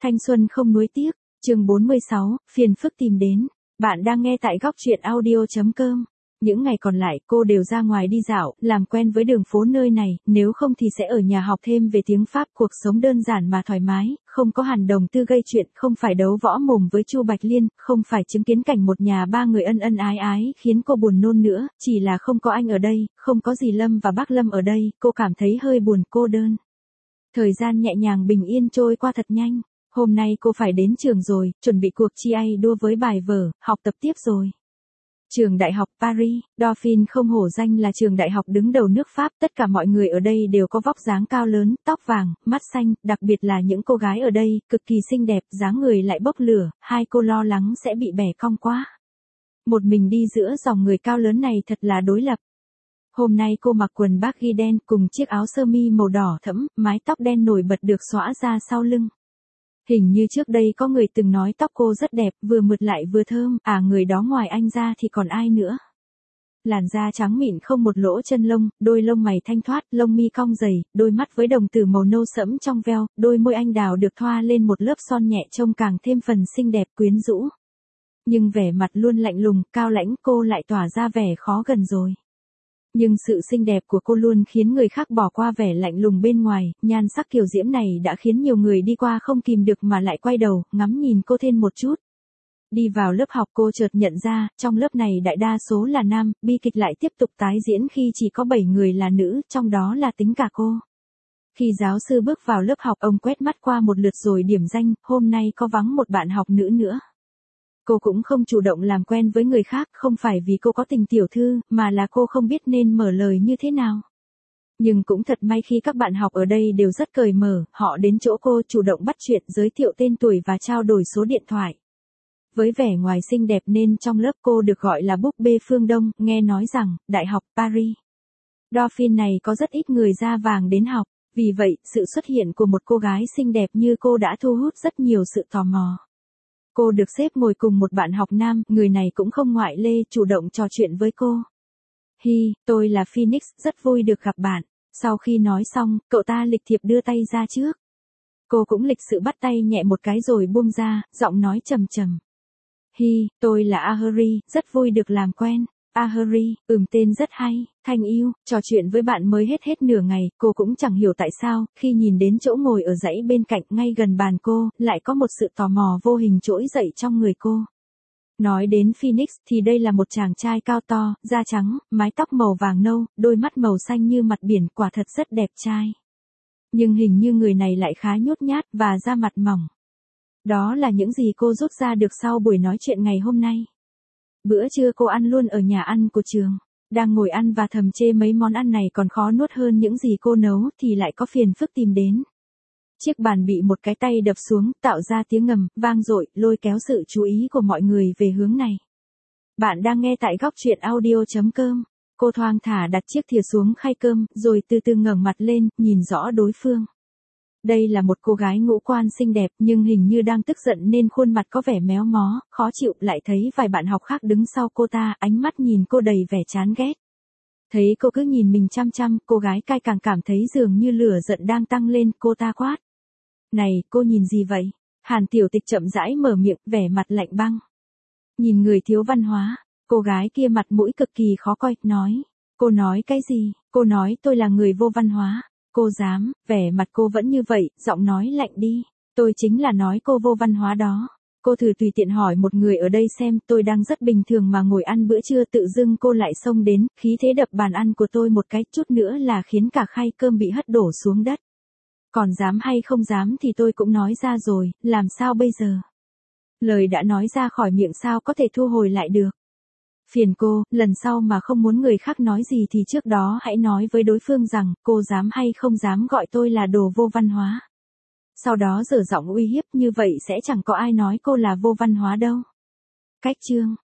Thanh xuân không nuối tiếc, chương 46, phiền phức tìm đến. Bạn đang nghe tại góc truyện audio.com. Những ngày còn lại cô đều ra ngoài đi dạo, làm quen với đường phố nơi này, nếu không thì sẽ ở nhà học thêm về tiếng Pháp. Cuộc sống đơn giản mà thoải mái, không có Hàn Đồng Tư gây chuyện, không phải đấu võ mồm với Chu Bạch Liên, không phải chứng kiến cảnh một nhà ba người ân ân ái ái khiến cô buồn nôn nữa, chỉ là không có anh ở đây, không có dì Lâm và bác Lâm ở đây, cô cảm thấy hơi buồn cô đơn. Thời gian nhẹ nhàng bình yên trôi qua thật nhanh. Hôm nay cô phải đến trường rồi, chuẩn bị cuộc thi đua với bài vở, học tập tiếp rồi. Trường Đại học Paris, Dauphine không hổ danh là trường đại học đứng đầu nước Pháp, tất cả mọi người ở đây đều có vóc dáng cao lớn, tóc vàng, mắt xanh, đặc biệt là những cô gái ở đây, cực kỳ xinh đẹp, dáng người lại bốc lửa, hai cô lo lắng sẽ bị bẻ cong quá. Một mình đi giữa dòng người cao lớn này thật là đối lập. Hôm nay cô mặc quần baggy đen cùng chiếc áo sơ mi màu đỏ thẫm, mái tóc đen nổi bật được xõa ra sau lưng. Hình như trước đây có người từng nói tóc cô rất đẹp, vừa mượt lại vừa thơm, người đó ngoài anh ra thì còn ai nữa. Làn da trắng mịn không một lỗ chân lông, đôi lông mày thanh thoát, lông mi cong dày, đôi mắt với đồng tử màu nâu sẫm trong veo, đôi môi anh đào được thoa lên một lớp son nhẹ trông càng thêm phần xinh đẹp quyến rũ. Nhưng vẻ mặt luôn lạnh lùng, cao lãnh cô lại tỏa ra vẻ khó gần rồi. Nhưng sự xinh đẹp của cô luôn khiến người khác bỏ qua vẻ lạnh lùng bên ngoài, nhan sắc kiều diễm này đã khiến nhiều người đi qua không kìm được mà lại quay đầu, ngắm nhìn cô thêm một chút. Đi vào lớp học cô chợt nhận ra, trong lớp này đại đa số là nam, bi kịch lại tiếp tục tái diễn khi chỉ có 7 người là nữ, trong đó là tính cả cô. Khi giáo sư bước vào lớp học, ông quét mắt qua một lượt rồi điểm danh, hôm nay có vắng một bạn học nữ nữa. Cô cũng không chủ động làm quen với người khác, không phải vì cô có tình tiểu thư, mà là cô không biết nên mở lời như thế nào. Nhưng cũng thật may khi các bạn học ở đây đều rất cởi mở, họ đến chỗ cô chủ động bắt chuyện, giới thiệu tên tuổi và trao đổi số điện thoại. Với vẻ ngoài xinh đẹp nên trong lớp cô được gọi là búp bê phương Đông, nghe nói rằng, Đại học Paris Dauphine này có rất ít người da vàng đến học, vì vậy, sự xuất hiện của một cô gái xinh đẹp như cô đã thu hút rất nhiều sự tò mò. Cô được xếp ngồi cùng một bạn học nam, người này cũng không ngoại lê, chủ động trò chuyện với cô. Hi, tôi là Phoenix, rất vui được gặp bạn. Sau khi nói xong, cậu ta lịch thiệp đưa tay ra trước. Cô cũng lịch sự bắt tay nhẹ một cái rồi buông ra, giọng nói trầm trầm. Hi, tôi là Ahuri, rất vui được làm quen. Ahuri, tên rất hay, thanh yêu, trò chuyện với bạn mới hết nửa ngày, cô cũng chẳng hiểu tại sao, khi nhìn đến chỗ ngồi ở dãy bên cạnh ngay gần bàn cô, lại có một sự tò mò vô hình trỗi dậy trong người cô. Nói đến Phoenix thì đây là một chàng trai cao to, da trắng, mái tóc màu vàng nâu, đôi mắt màu xanh như mặt biển, quả thật rất đẹp trai. Nhưng hình như người này lại khá nhút nhát và da mặt mỏng. Đó là những gì cô rút ra được sau buổi nói chuyện ngày hôm nay. Bữa trưa cô ăn luôn ở nhà ăn của trường. Đang ngồi ăn và thầm chê mấy món ăn này còn khó nuốt hơn những gì cô nấu thì lại có phiền phức tìm đến. Chiếc bàn bị một cái tay đập xuống, tạo ra tiếng ngầm, vang dội, lôi kéo sự chú ý của mọi người về hướng này. Bạn đang nghe tại góc truyện audio.com. Cô thoang thả đặt chiếc thìa xuống khay cơm, rồi từ từ ngẩng mặt lên, nhìn rõ đối phương. Đây là một cô gái ngũ quan xinh đẹp nhưng hình như đang tức giận nên khuôn mặt có vẻ méo mó, khó chịu, lại thấy vài bạn học khác đứng sau cô ta, ánh mắt nhìn cô đầy vẻ chán ghét. Thấy cô cứ nhìn mình chăm chăm, cô gái cai càng cảm thấy dường như lửa giận đang tăng lên, cô ta quát. Này, cô nhìn gì vậy? Hàn Tiểu Tịch chậm rãi mở miệng, vẻ mặt lạnh băng. Nhìn người thiếu văn hóa, cô gái kia mặt mũi cực kỳ khó coi, nói. Cô nói cái gì? Cô nói tôi là người vô văn hóa. Cô dám, vẻ mặt cô vẫn như vậy, giọng nói lạnh đi. Tôi chính là nói cô vô văn hóa đó. Cô thử tùy tiện hỏi một người ở đây xem, tôi đang rất bình thường mà ngồi ăn bữa trưa, tự dưng cô lại xông đến, khí thế đập bàn ăn của tôi một cái, chút nữa là khiến cả khay cơm bị hất đổ xuống đất. Còn dám hay không dám thì tôi cũng nói ra rồi, làm sao bây giờ? Lời đã nói ra khỏi miệng sao có thể thu hồi lại được? Phiền cô, lần sau mà không muốn người khác nói gì thì trước đó hãy nói với đối phương rằng, cô dám hay không dám gọi tôi là đồ vô văn hóa. Sau đó giở giọng uy hiếp, như vậy sẽ chẳng có ai nói cô là vô văn hóa đâu. Cách chương.